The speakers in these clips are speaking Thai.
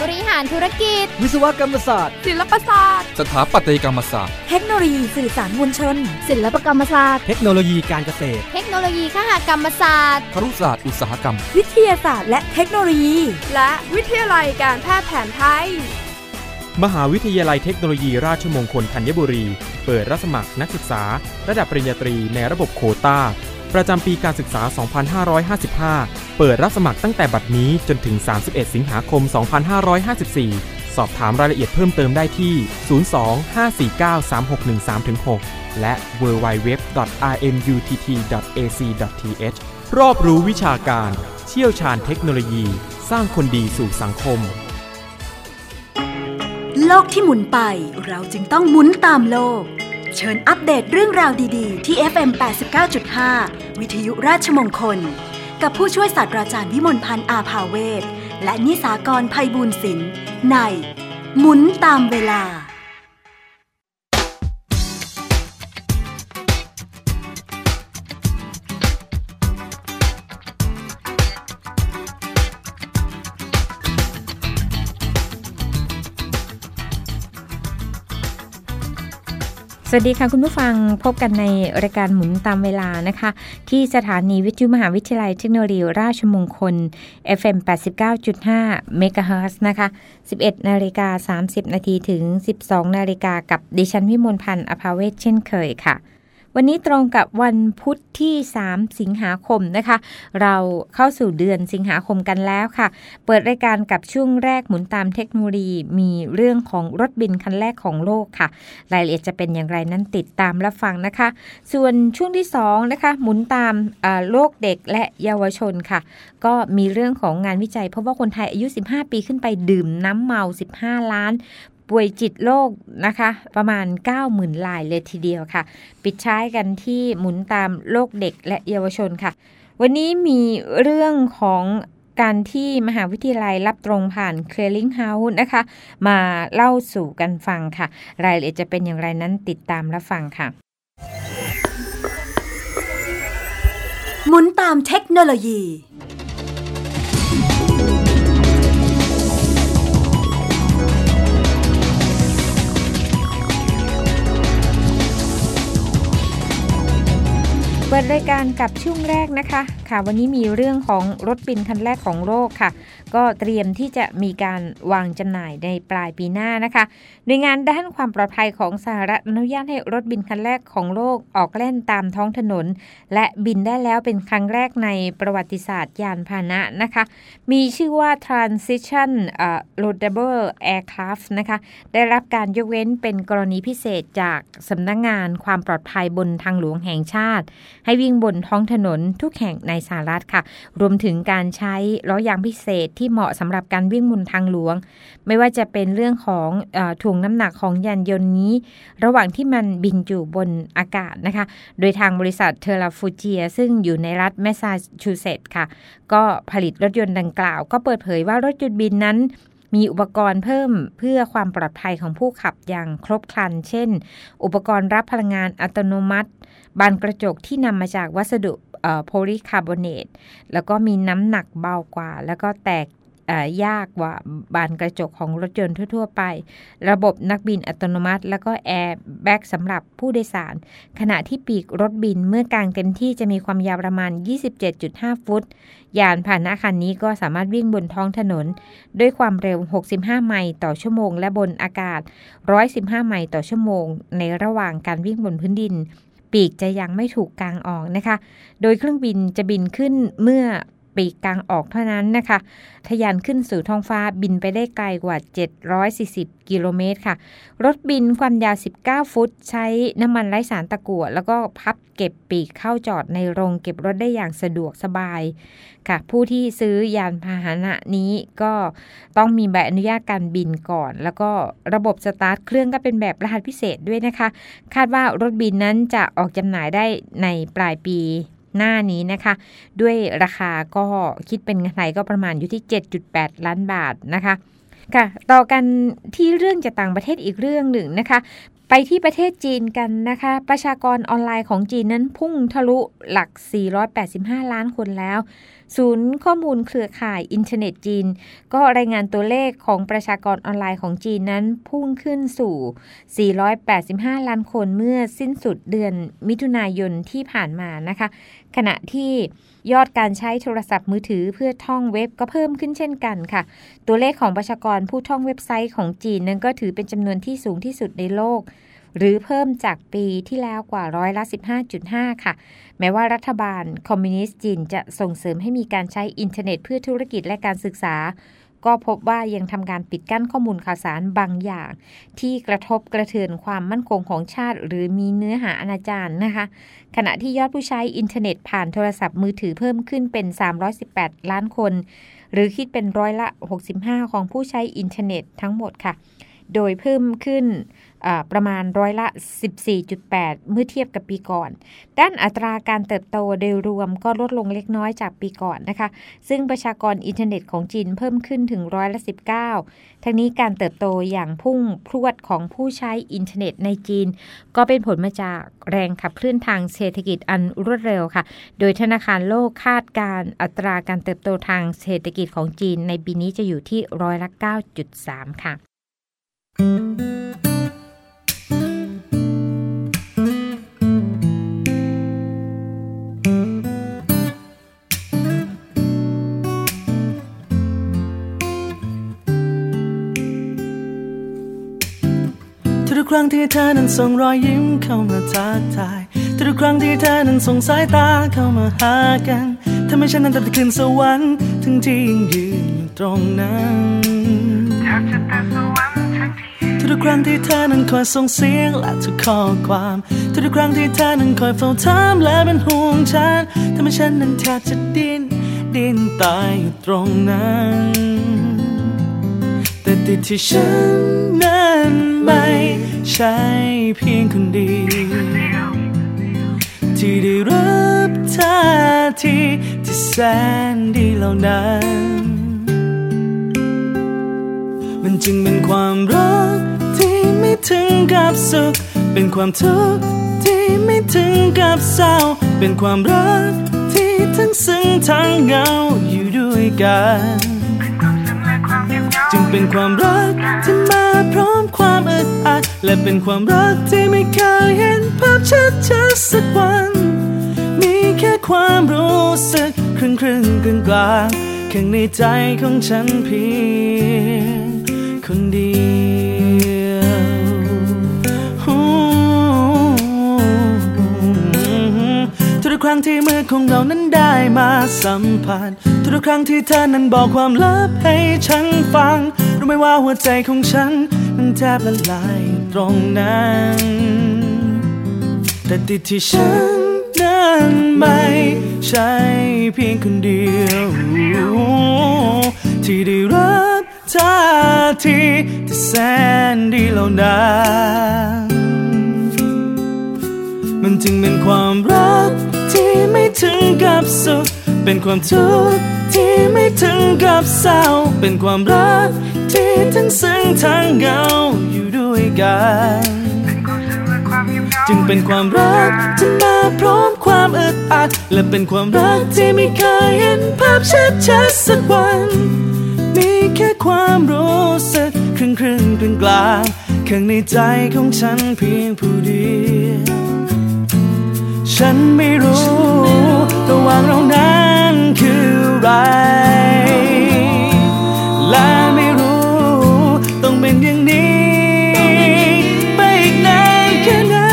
บริหารธุรกิจวิศวกรรมศาสตร์ศิลปศาสตร์สถาปัตยกรรมศาสตร์เทคโนโลยีสื่อสารมวลชนศิลปกรรมศาสตร์เทคโนโลยีการเกษตรเทคโนโลยีคหกรรมศาสตร์ครุศาสตร์อุตสาหกรรมวิทยาศาสตร์และเทคโนโลยีและวิทยาลัยการแพทย์แผนไทยมหาวิทยาลัยเทคโนโลยีราชมงคลธัญบุรีเปิดรับสมัครนักศึกษาระดับปริญญาตรีในระบบโควตาประจำปีการศึกษา 2555 เปิดรับสมัครตั้งแต่บัดนี้จนถึง 31 สิงหาคม 2554 สอบถามรายละเอียดเพิ่มเติมได้ที่ 02-549-3613-6 และ www.rmutt.ac.th รอบรู้วิชาการเชี่ยวชาญเทคโนโลยีสร้างคนดีสู่สังคมโลกที่หมุนไปเราจึงต้องหมุนตามโลกเชิญอัปเดตเรื่องราวดีๆที่ FM 89.5 วิทยุราชมงคลกับผู้ช่วยศาสตราจารย์วิมลพันธ์อาภาเวชและนิสากรไพบูลย์ศิลป์ในหมุนตามเวลาสวัสดีค่ะคุณผู้ฟังพบกันในรายการหมุนตามเวลานะคะที่สถานีวิทยุมหาวิทยาลัยเทคโนโลยีราชมงคล FM 89.5 เมกะเฮิรตซ์นะคะ 11:30 น.ถึง 12:00 น.กับดิฉันวิมลพันธ์อาภาเวชเช่นเคยค่ะวันนี้ตรงกับวันพุธที่3สิงหาคมนะคะเราเข้าสู่เดือนสิงหาคมกันแล้วค่ะเปิดรายการกับช่วงแรกหมุนตามเทคโนโลยีมีเรื่องของรถบินคันแรกของโลกค่ะรายละเอียดจะเป็นอย่างไรนั้นติดตามรับฟังนะคะส่วนช่วงที่2นะคะหมุนตามโลกเด็กและเยาวชนค่ะก็มีเรื่องของงานวิจัยเพราะว่าคนไทยอายุ15ปีขึ้นไปดื่มน้ำเมา15ล้านป่วยจิตโรคนะคะประมาณ 90,000 รายเลยทีเดียวค่ะปิดท้ายกันที่หมุนตามโลกเด็กและเยาวชนค่ะวันนี้มีเรื่องของการที่มหาวิทยาลัยรับตรงผ่าน Clearing House นะคะมาเล่าสู่กันฟังค่ะรายละเอียดจะเป็นอย่างไรนั้นติดตามรับฟังค่ะหมุนตามเทคโนโลยีเปิดรายการกับช่วงแรกนะคะค่ะวันนี้มีเรื่องของรถบินคันแรกของโลกค่ะก็เตรียมที่จะมีการวางจำหน่ายในปลายปีหน้านะคะโดยงานด้านความปลอดภัยของสหรัฐอนุญาตให้รถบินคันแรกของโลกออกแล่นตามท้องถนนและบินได้แล้วเป็นครั้งแรกในประวัติศาสตร์ยานพาหนะนะคะมีชื่อว่า Transition Loadable Aircraft นะคะได้รับการยกเว้นเป็นกรณีพิเศษจากสำนักงานความปลอดภัยบนทางหลวงแห่งชาติให้วิ่งบนท้องถนนทุกแห่งในสหรัฐค่ะรวมถึงการใช้ล้อยางพิเศษที่เหมาะสำหรับการวิ่งบนทางหลวงไม่ว่าจะเป็นเรื่องของถ่วงน้ำหนักของยานยนต์นี้ระหว่างที่มันบินอยู่บนอากาศนะคะโดยทางบริษัทเทอร์ฟูเจียซึ่งอยู่ในรัฐแมสซาชูเซตส์ค่ะก็ผลิตรถยนต์ดังกล่าวก็เปิดเผยว่ารถยนต์บินนั้นมีอุปกรณ์เพิ่มเพื่อความปลอดภัยของผู้ขับอย่างครบครันเช่นอุปกรณ์รับพลังงานอัตโนมัติบานกระจกที่นำมาจากวัสดุโพลีคาร์บอเนตแล้วก็มีน้ำหนักเบากว่าแล้วก็แตกยากกว่าบานกระจกของรถยนต์ทั่วๆไประบบนักบินอัตโนมัติแล้วก็แอร์แบ็กสำหรับผู้โดยสารขณะที่ปีกรถบินเมื่อกางเต็มที่จะมีความยาวประมาณ 27.5 ฟุตยานพาหนะคันนี้ก็สามารถวิ่งบนท้องถนนด้วยความเร็ว65ไมล์ต่อชั่วโมงและบนอากาศ115ไมล์ต่อชั่วโมงในระหว่างการวิ่งบนพื้นดินปีกจะยังไม่ถูกกางออกนะคะโดยเครื่องบินจะบินขึ้นเมื่อปีกกางออกเท่านั้นนะคะทะยานขึ้นสู่ท้องฟ้าบินไปได้ไกลกว่า740กิโลเมตรค่ะรถบินความยาว19ฟุตใช้น้ำมันไร้สารตะกั่วแล้วก็พับเก็บปีกเข้าจอดในโรงเก็บรถได้อย่างสะดวกสบายค่ะผู้ที่ซื้อยานพาหนะนี้ก็ต้องมีใบอนุญาตการบินก่อนแล้วก็ระบบสตาร์ทเครื่องก็เป็นแบบรหัสพิเศษด้วยนะคะคาดว่ารถบินนั้นจะออกจำหน่ายได้ในปลายปีหน้านี้นะคะด้วยราคาก็คิดเป็นเงินไทยก็ประมาณอยู่ที่ 7.8 ล้านบาทนะคะค่ะต่อกันที่เรื่องจากต่างประเทศอีกเรื่องหนึ่งนะคะไปที่ประเทศจีนกันนะคะประชากรออนไลน์ของจีนนั้นพุ่งทะลุหลัก485ล้านคนแล้วศูนย์ข้อมูลเครือข่ายอินเทอร์เน็ตจีนก็รายงานตัวเลขของประชากรออนไลน์ของจีนนั้นพุ่งขึ้นสู่485ล้านคนเมื่อสิ้นสุดเดือนมิถุนายนที่ผ่านมานะคะขณะที่ยอดการใช้โทรศัพท์มือถือเพื่อท่องเว็บก็เพิ่มขึ้นเช่นกันค่ะตัวเลขของประชากรผู้ท่องเว็บไซต์ของจีนนั้นก็ถือเป็นจำนวนที่สูงที่สุดในโลกหรือเพิ่มจากปีที่แล้วกว่า15.5%ค่ะแม้ว่ารัฐบาลคอมมิวนิสต์จีนจะส่งเสริมให้มีการใช้อินเทอร์เน็ตเพื่อธุรกิจและการศึกษาก็พบว่ายังทำการปิดกั้นข้อมูลข่าวสารบางอย่างที่กระทบกระเทือนความมั่นคงของชาติหรือมีเนื้อหาอนาจารนะคะขณะที่ยอดผู้ใช้อินเทอร์เน็ตผ่านโทรศัพท์มือถือเพิ่มขึ้นเป็น318ล้านคนหรือคิดเป็น65%ของผู้ใช้อินเทอร์เน็ตทั้งหมดค่ะโดยเพิ่มขึ้นประมาณ14.8%เมื่อเทียบกับปีก่อนด้านอัตราการเติบโตโดยรวมก็ลดลงเล็กน้อยจากปีก่อนนะคะซึ่งประชากรอินเทอร์เน็ตของจีนเพิ่มขึ้นถึง19%ทั้งนี้การเติบโตอย่างพุ่งพรวดของผู้ใช้อินเทอร์เน็ตในจีนก็เป็นผลมาจากแรงขับเคลื่อนทางเศรษฐกิจอันรวดเร็วค่ะโดยธนาคารโลกคาดการอัตราการเติบโตทางเศรษฐกิจของจีนในปีนี้จะอยู่ที่9.3% ค่ะทุกครั้งที่เธอนั้นส่งรอยยิ้มเข้ามาทักทายทุกครั้งที่เธอนั้นส่งสายตาเข้ามาหากันทำให้ฉันนั้นตัดขึ้นสวรรค์ทั้งที่ยังยืนอยู่ตรงนั้นทุกครั้งที่เธอนั้นคอยส่งเสียงและทุกข้อความทุกครั้งที่เธอนั้นคอยเฝ้าถามและเป็นห่วงฉันทำให้ฉันนั้นแทบจะดิ้นตายอยู่ตรงนั้นแต่ติดที่ฉันนั้นไม่ใช่เพียงคนเดียวที่ได้รับท่าทีที่แสนดีเหล่านั้นมันจึงเป็นความรักที่ไม่ถึงกับสุขเป็นความทุกข์ที่ไม่ถึงกับเศร้าเป็นความรักที่ทั้งซึ้งทั้งเหงาอยู่ด้วยกันจึงเป็นความรักที่มาพร้อมความอึดอัดและเป็นความรักที่ไม่เคยเห็นภาพชัดๆสักวันมีแค่ความรู้สึกครึ่งกลางข้างในใจของฉันเพียงคนเดียวทุกครั้งที่มือของเรานั้นได้มาสัมผัสทุกครั้งที่เธอนั้นบอกความลับให้ฉันฟังรู้ไหมว่าหัวใจของฉันมันแทบละลายตรงนั้นแต่ติดที่ฉันนั้นไม่ใช่เพียงคนเดียวที่ได้รับท่าทีที่แสนดีเหล่านั้นมันจึงเป็นความรักที่ไม่ถึงกับสุขเป็นความทุกข์ที่ไม่ถึงกับเศร้าเป็นความรักที่ทั้งซึ้งทั้งเหงาอยู่ด้วยกันจึงเป็นความรักที่มาพร้อมความอึดอัดและเป็นความรักที่ไม่เคยเห็นภาพชัดๆสักวันมีแค่ความรู้สึกครึ่งกลางข้างในใจของฉันเพียงผู้เดียวฉันไม่รู้ระหว่างเรานั้นคืออะไรและไม่รู้ต้องเป็นอย่างนี้ไปอีกนานแค่ไหน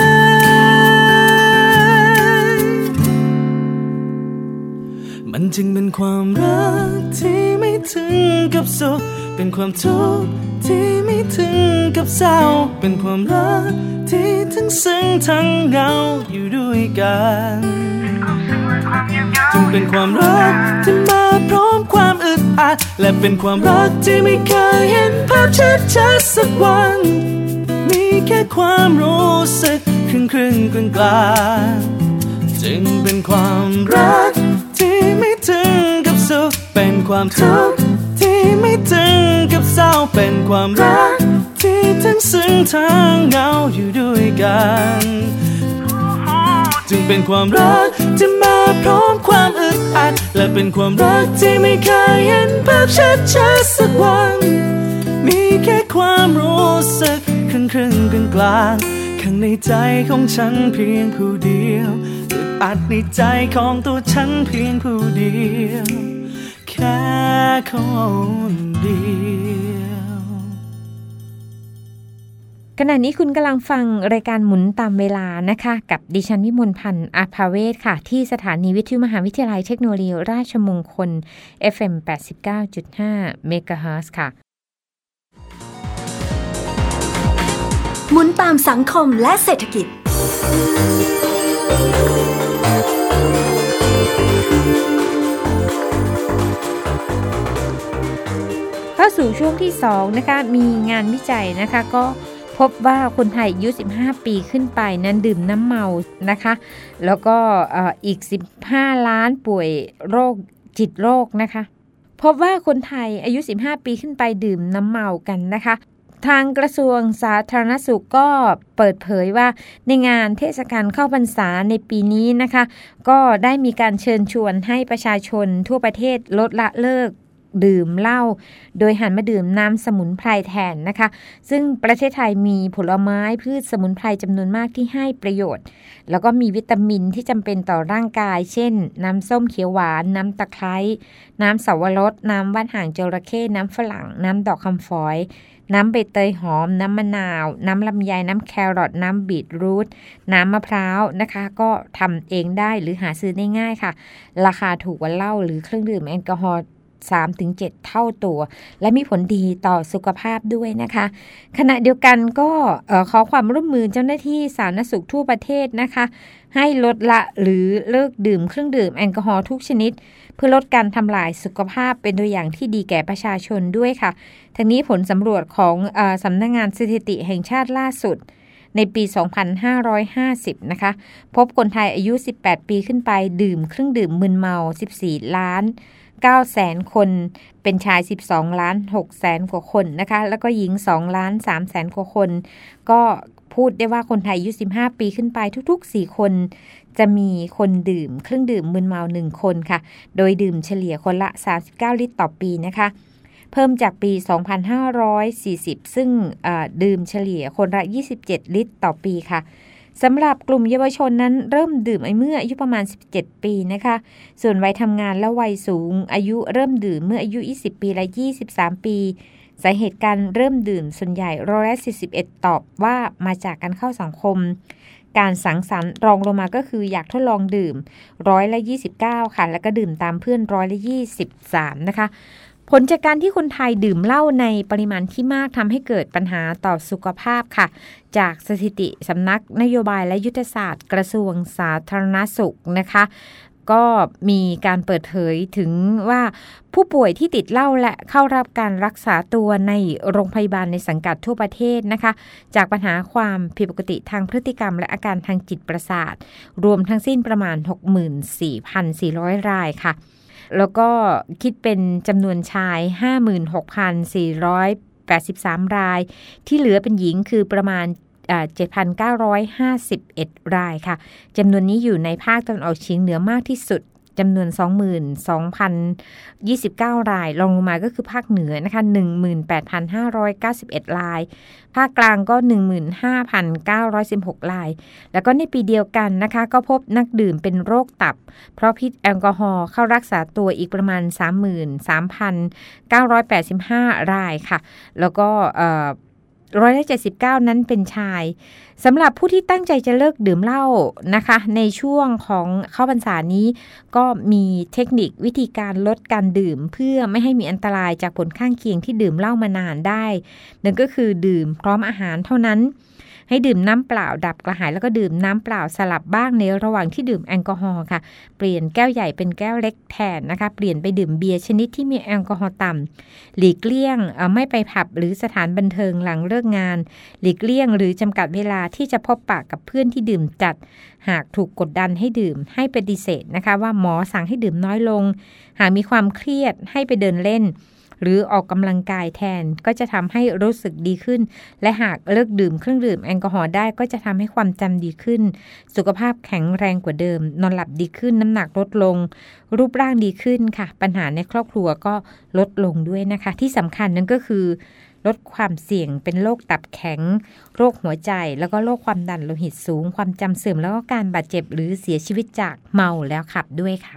มันจึงเป็นความรักที่ไม่ถึงกับสุขเป็นความทุกข์ที่ไม่ถึงกับเศร้าเป็นความรักที่ทั้งซึ้งทั้งเหงาอยู่ด้วยกันจึงเป็นความรักที่มาพร้อมความอึดอัดและเป็นความรักที่ไม่เคยเห็นภาพชัดๆสักวันมีแค่ความรู้สึกครึ่งกลางจึงเป็นความรักที่ไม่ถึงกับสุขเป็นความทุกข์ที่ไม่ถึงกับเศร้าเป็นความรักที่ทั้งซึ้งทั้งเหงาอยู่ด้วยกันจึงเป็นความรักที่มาพร้อมความอึดอัดและเป็นความรักที่ไม่เคยเห็นภาพชัดสักวันมีแค่ความรู้สึกครึ่งกลางข้างในใจของฉันเพียงผู้เดียวอึดอัดในใจของตัวฉันเพียงผู้เดียวแค่คนเดียวขณะนี้คุณกำลังฟังรายการหมุนตามเวลานะคะกับดิฉันวิมลพันธ์อาภาเวศค่ะที่สถานีวิทยุมหาวิทยาลัยเทคโนโลยีราชมงคล FM 89.5 เมกะเฮิรตซ์ค่ะหมุนตามสังคมและเศรษฐกิจเข้าสู่ช่วงที่2นะคะมีงานวิจัยนะคะก็พบว่าคนไทยอายุ15ปีขึ้นไปนั้นดื่มน้ำเมานะคะแล้วก็อีก15ล้านป่วยโรคจิตโรคนะคะพบว่าคนไทยอายุ15ปีขึ้นไปดื่มน้ำเมากันนะคะทางกระทรวงสาธารณสุขก็เปิดเผยว่าในงานเทศกาลเข้าพรรษาในปีนี้นะคะก็ได้มีการเชิญชวนให้ประชาชนทั่วประเทศลดละเลิกดื่มเหล้าโดยหันมาดื่มน้ำสมุนไพรแทนนะคะซึ่งประเทศไทยมีผลไม้พืชสมุนไพรจำนวนมากที่ให้ประโยชน์แล้วก็มีวิตามินที่จำเป็นต่อร่างกายเช่นน้ำส้มเขียวหวานน้ำตะไคร้น้ำสับปะรดน้ำว่านหางจระเข้น้ำฝรั่งน้ำดอกคำฝอยน้ำใบเตยหอมน้ำมะนาวน้ำลำไยน้ำแครอทน้ำบีทรูทน้ำมะพร้าวนะคะก็ทำเองได้หรือหาซื้อได้ง่ายค่ะราคาถูกกว่าเหล้าหรือเครื่องดื่มแอลกอฮอล์3-7 เท่าตัวและมีผลดีต่อสุขภาพด้วยนะคะขณะเดียวกันก็ขอความร่วมมือเจ้าหน้าที่สาธารณสุขทั่วประเทศนะคะให้ลดละหรือเลิกดื่มเครื่องดื่มแอลกอฮอล์ทุกชนิดเพื่อลดการทำลายสุขภาพเป็นตัวอย่างที่ดีแก่ประชาชนด้วยค่ะทั้งนี้ผลสำรวจของสำนักงานสถิติแห่งชาติล่าสุดในปี 2550 นะคะพบคนไทยอายุ18ปีขึ้นไปดื่มเครื่องดื่มมึนเมา14ล้าน900,000 คนเป็นชาย12ล้าน600,000 กว่าคนนะคะแล้วก็หญิง2ล้าน300,000 กว่าคนก็พูดได้ว่าคนไทยอายุ15ปีขึ้นไปทุกๆ4คนจะมีคนดื่มเครื่องดื่มมึนเมา1คนค่ะโดยดื่มเฉลี่ยคนละ39ลิตรต่อปีนะคะเพิ่มจากปี 2540 ซึ่งดื่มเฉลี่ยคนละ27ลิตรต่อปีค่ะสำหรับกลุ่มเยาวชนนั้นเริ่มดื่มเมื่ออายุประมาณ17ปีนะคะส่วนวัยทำงานและวัยสูงอายุเริ่มดื่มเมื่ออายุ20ปีและ23ปีสาเหตุการเริ่มดื่มส่วนใหญ่41%ตอบว่ามาจากการเข้าสังคมการสังสรรค์รองลงมาก็คืออยากทดลองดื่ม29%ค่ะแล้วก็ดื่มตามเพื่อน23%นะคะผลจากการที่คนไทยดื่มเหล้าในปริมาณที่มากทำให้เกิดปัญหาต่อสุขภาพค่ะจากสถิติสำนักนโยบายและยุทธศาสตร์กระทรวงสาธารณสุขนะคะก็มีการเปิดเผยถึงว่าผู้ป่วยที่ติดเหล้าและเข้ารับการรักษาตัวในโรงพยาบาลในสังกัดทั่วประเทศนะคะจากปัญหาความผิดปกติทางพฤติกรรมและอาการทางจิตประสาทรวมทั้งสิ้นประมาณ 64,400 รายค่ะแล้วก็คิดเป็นจำนวนชาย 56,483 รายที่เหลือเป็นหญิงคือประมาณ7,951 รายค่ะจำนวนนี้อยู่ในภาคตะวันออกเฉียงเหนือมากที่สุดจำนวน 22,029 รายรองลงมาก็คือภาคเหนือนะคะ 18,591 รายภาคกลางก็ 15,916 รายแล้วก็ในปีเดียวกันนะคะก็พบนักดื่มเป็นโรคตับเพราะพิษแอลกอฮอล์เข้ารักษาตัวอีกประมาณ 33,985 รายค่ะแล้วก็179นั้นเป็นชายสำหรับผู้ที่ตั้งใจจะเลิกดื่มเหล้านะคะในช่วงของเข้าพรรษานี้ก็มีเทคนิควิธีการลดการดื่มเพื่อไม่ให้มีอันตรายจากผลข้างเคียงที่ดื่มเหล้ามานานได้นั่นก็คือดื่มพร้อมอาหารเท่านั้นให้ดื่มน้ำเปล่าดับกระหายแล้วก็ดื่มน้ำเปล่าสลับบ้างในระหว่างที่ดื่มแอลกอฮอล์ค่ะเปลี่ยนแก้วใหญ่เป็นแก้วเล็กแทนนะคะเปลี่ยนไปดื่มเบียร์ชนิดที่มีแอลกอฮอล์ต่ำหลีกเลี่ยงไม่ไปผับหรือสถานบันเทิงหลังเลิกงานหลีกเลี่ยงหรือจำกัดเวลาที่จะพบปะกับเพื่อนที่ดื่มจัดหากถูกกดดันให้ดื่มให้ปฏิเสธนะคะว่าหมอสั่งให้ดื่มน้อยลงหากมีความเครียดให้ไปเดินเล่นหรือออกกำลังกายแทนก็จะทำให้รู้สึกดีขึ้นและหากเลิกดื่มเครื่องดื่มแอลกอฮอล์ได้ก็จะทำให้ความจำดีขึ้นสุขภาพแข็งแรงกว่าเดิมนอนหลับดีขึ้นน้ำหนักลดลงรูปร่างดีขึ้นค่ะปัญหาในครอบครัวก็ลดลงด้วยนะคะที่สำคัญนั่นก็คือลดความเสี่ยงเป็นโรคตับแข็งโรคหัวใจแล้วก็โรคความดันโลหิตสูงความจำเสื่อมแล้วก็การบาดเจ็บหรือเสียชีวิตจากเมาแล้วขับด้วยค่ะ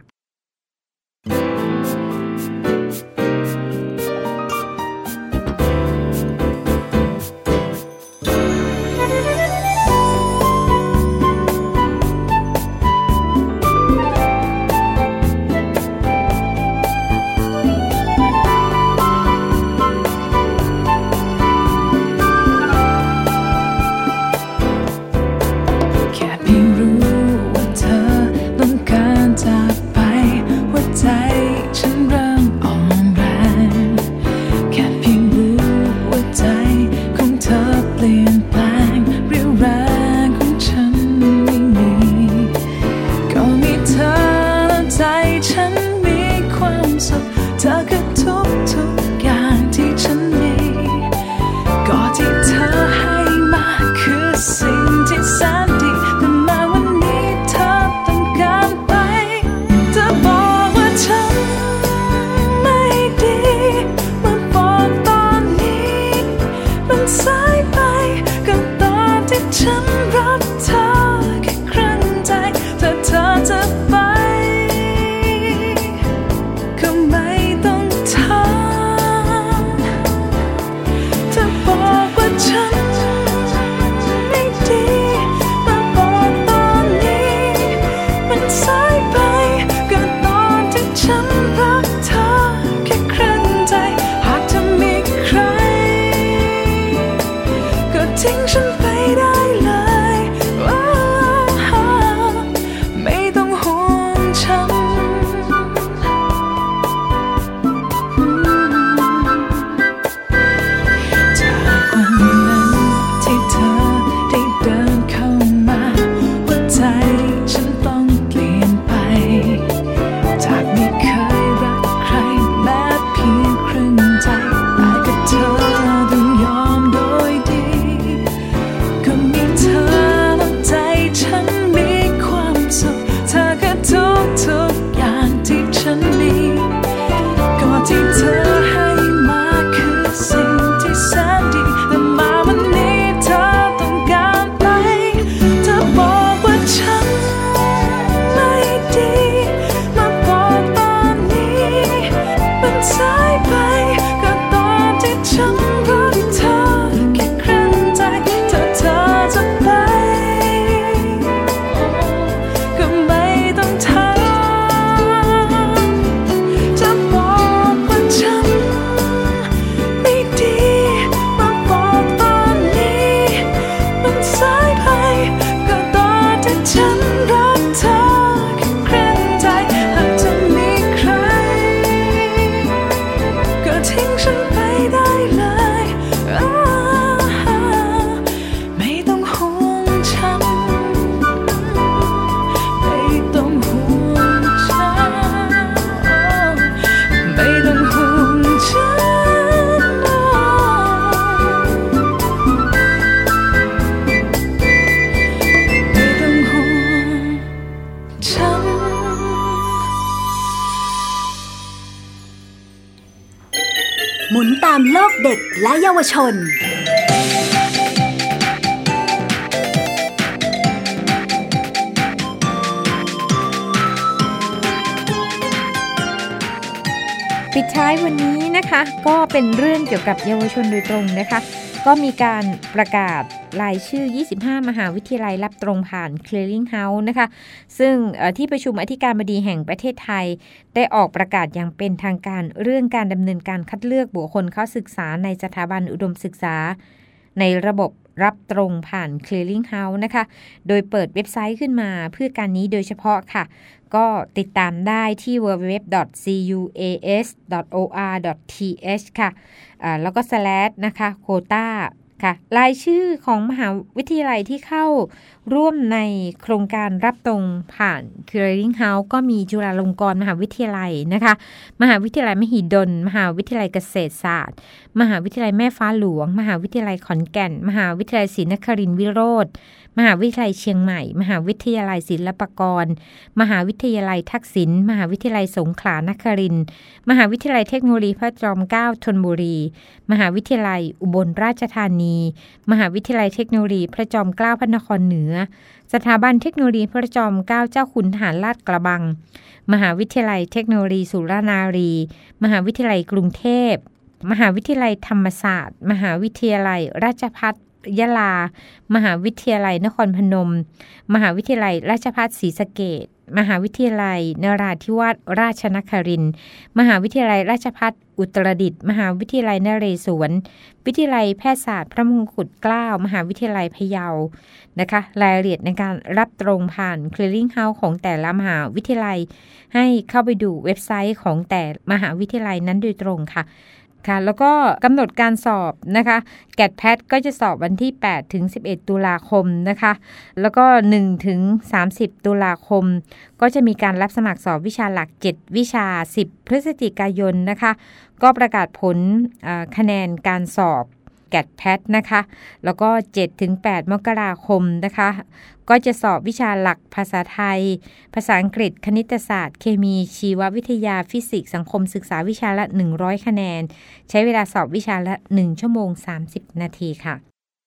หมุนตามโลกเด็กและเยาวชนปิดท้ายวันนี้นะคะก็เป็นเรื่องเกี่ยวกับเยาวชนโดยตรงนะคะก็มีการประกาศรายชื่อ25มหาวิทยาลัยรับตรงผ่าน Clearing House นะคะซึ่งที่ประชุมอธิการบดีแห่งประเทศไทยได้ออกประกาศอย่างเป็นทางการเรื่องการดำเนินการคัดเลือกบุคคลเข้าศึกษาในสถาบันอุดมศึกษาในระบบรับตรงผ่าน Clearing House นะคะโดยเปิดเว็บไซต์ขึ้นมาเพื่อการนี้โดยเฉพาะค่ะก็ติดตามได้ที่ www.cuas.or.th ค่ะแล้วก็/นะคะ quota ค่ะรายชื่อของมหาวิทยาลัยที่เข้าร่วมในโครงการรับตรงผ่าน Clearing House ก็มีจุฬาลงกรณ์มหาวิทยาลัยนะคะมหาวิทยาลัยมหิดลมหาวิทยาลัยเกษตรศาสตร์มหาวิทยาลัยแม่ฟ้าหลวงมหาวิทยาลัยขอนแก่นมหาวิทยาลัยศรีนครินทร์วิโรธมหาวิทยาลัยเชียงใหม่มหาวิทยาลัยศิลปากรมหาวิทยาลัยทักษิณมหาวิทยาลัยสงขลานครินทร์มหาวิทยาลัยเทคโนโลยีพระจอมเกล้าธนบุรีมหาวิทยาลัยอุบลราชธานีมหาวิทยาลัยเทคโนโลยีพระจอมเกล้าพระนครเหนือสถาบันเทคโนโลยีพระจอมเกล้าเจ้าคุณทหารลาดกระบังมหาวิทยาลัยเทคโนโลยีสุรานารีมหาวิทยาลัยกรุงเทพมหาวิทยาลัยธรรมศาสตร์มหาวิทยาลัยราชภัฏยะลามหาวิทยาลัยนครพนมมหาวิทยาลัยราชภัฏศรีสะเกษมหาวิทยาลัยนราธิวาสราชนครินทร์มหาวิทยาลัยราชภัฏอุตรดิตถ์มหาวิทยาลัยนเรศวรวิทยาลัยแพทยศาสตร์พระมงกุฎเกล้ามหาวิทยาลัยพะเยานะคะรายละเอียดในการรับตรงผ่าน Clearing House ของแต่ละมหาวิทยาลัยให้เข้าไปดูเว็บไซต์ของแต่มหาวิทยาลัยนั้นโดยตรงค่ะแล้วก็กำหนดการสอบนะคะแกดแพทก็จะสอบวันที่8ถึง11ตุลาคมนะคะแล้วก็1ถึง30ตุลาคมก็จะมีการรับสมัครสอบวิชาหลัก7วิชา10พฤศจิกายนนะคะก็ประกาศผลคะแนนการสอบแกดแพทนะคะแล้วก็7ถึง8มกราคมนะคะก็จะสอบวิชาหลักภาษาไทยภาษาอังกฤษคณิตศาสตร์เคมีชีววิทยาฟิสิกส์สังคมศึกษาวิชาละ100คะแนนใช้เวลาสอบวิชาละ1ชั่วโมง30นาทีค่ะ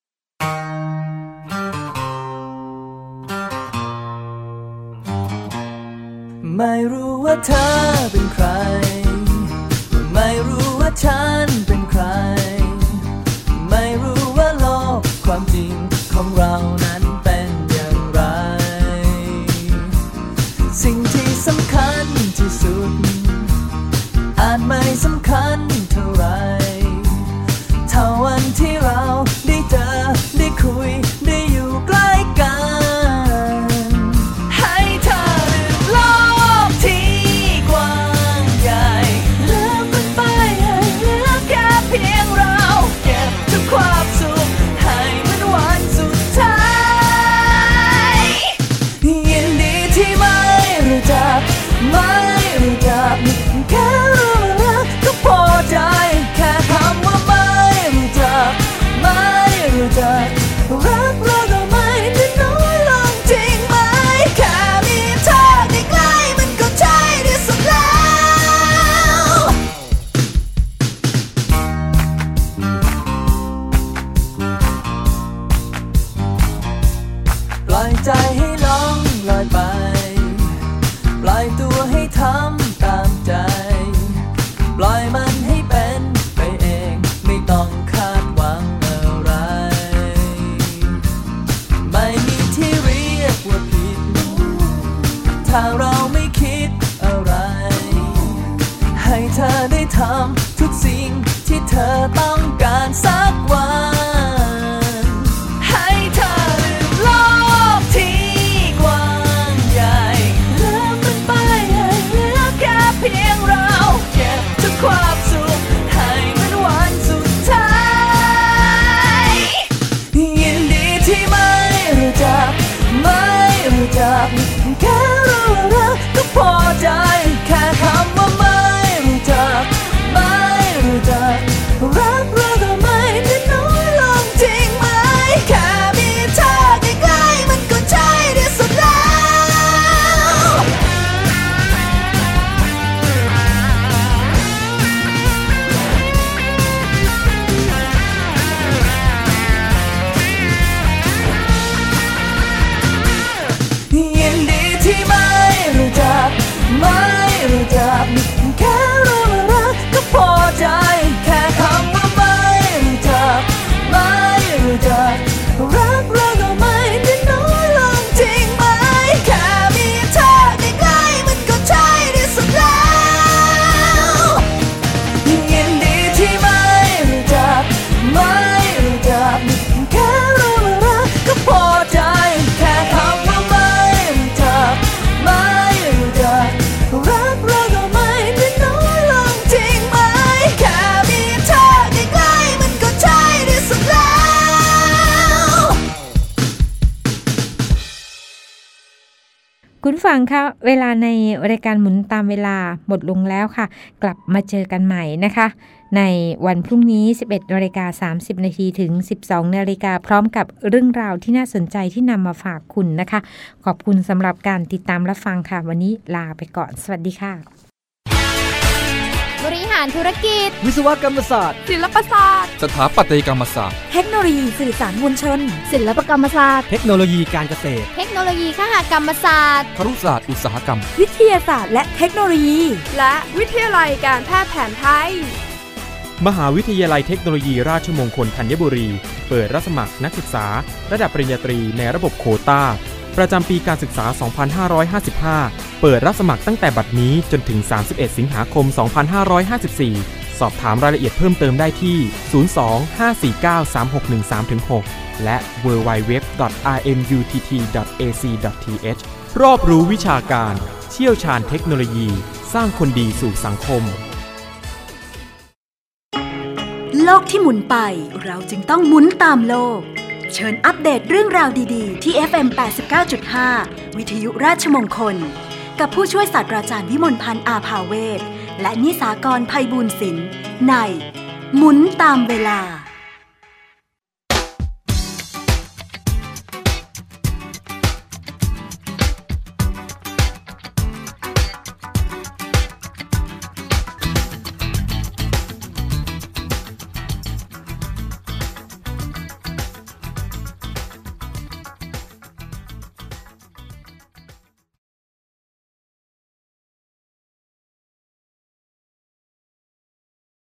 ไม่รู้ว่าเธอเป็นใครไม่รู้ว่าฉันเป็นใครไม่รู้ว่าโลกความจริงของเรานั้นเป็นอย่างไรสิ่งที่สำคัญที่สุดอาจไม่สำคัญเท่าไรเท่าวันที่เราได้เจอได้คุยได้อยู่ใกล้กันให้เธอลืมโลกที่กว้างใหญ่ลืมมันไปให้เหลือแค่เพียงเราเก็บทุกความสุขให้มันวันสุดท้ายยินดีที่ไม่รู้จักไม่รู้จักแค่รู้รักก็พอใจแค่คำว่าไม่รู้จักไม่รู้จักรักเราก็ไม่ได้น้อยลงจริงไหมแค่มีเธอใกล้ๆมันก็ใช่ที่สุดแล้วปล่อยใจให้ล่องลอยไปปล่อยตัวให้ทำตามใจปล่อยมันให้เป็นไปเองไม่ต้องคาดหวังอะไรไม่มีที่เรียกว่าผิดถ้าเราไม่คิดอะไรให้เธอได้ทำทุกสิ่งที่เธอต้องการสักวันให้เธอลืมโลกที่กว้างใหญ่ลืมมันไปให้เหลือแค่เพียงเราเก็บทุกความสุขให้มันวันสุดท้ายยินดีที่ไม่รู้จักไม่รู้จักแค่รู้รักก็พอใจแค่คำว่าไม่รู้จักไม่รู้จักรักคุณฟังคะเวลาในรายการหมุนตามเวลาหมดลงแล้วค่ะกลับมาเจอกันใหม่นะคะในวันพรุ่งนี้ 11:30 น.ถึง 12:00 น.พร้อมกับเรื่องราวที่น่าสนใจที่นำมาฝากคุณนะคะขอบคุณสำหรับการติดตามรับฟังค่ะวันนี้ลาไปก่อนสวัสดีค่ะบริหารธุรกิจวิศวกรรมศาสตร์ศิลปศาสตร์สถาปัตยกรรมศาสตร์เทคโนโลยีสื่อสารมวลชนศิลปกรรมศาสตร์เทคโนโลยีการเกษตรเทคโนโลยีคหกรรมศาสตร์ครุศาสตร์อุตสาหกรรมวิทยาศาสตร์และเทคโนโลยีและวิทยาลัยการแพทย์แผนไทยมหาวิทยาลัยเทคโนโลยีราชมงคลธัญบุรีเปิดรับสมัครนักศึกษาระดับปริญญาตรีในระบบโควต้าประจำปีการศึกษา 2555 เปิดรับสมัครตั้งแต่บัดนี้จนถึง 31 สิงหาคม 2554 สอบถามรายละเอียดเพิ่มเติมได้ที่ 02-549-3613-6 และ www.rmutt.ac.th รอบรู้วิชาการเชี่ยวชาญเทคโนโลยีสร้างคนดีสู่สังคมโลกที่หมุนไปเราจึงต้องหมุนตามโลกเชิญอัปเดตเรื่องราวดีๆที่ FM 89.5 วิทยุราชมงคลกับผู้ช่วยศาสตราจารย์วิมลพันธ์อาภาเวชและนิสากรไพบูลย์ศิลป์ในหมุนตามเวลา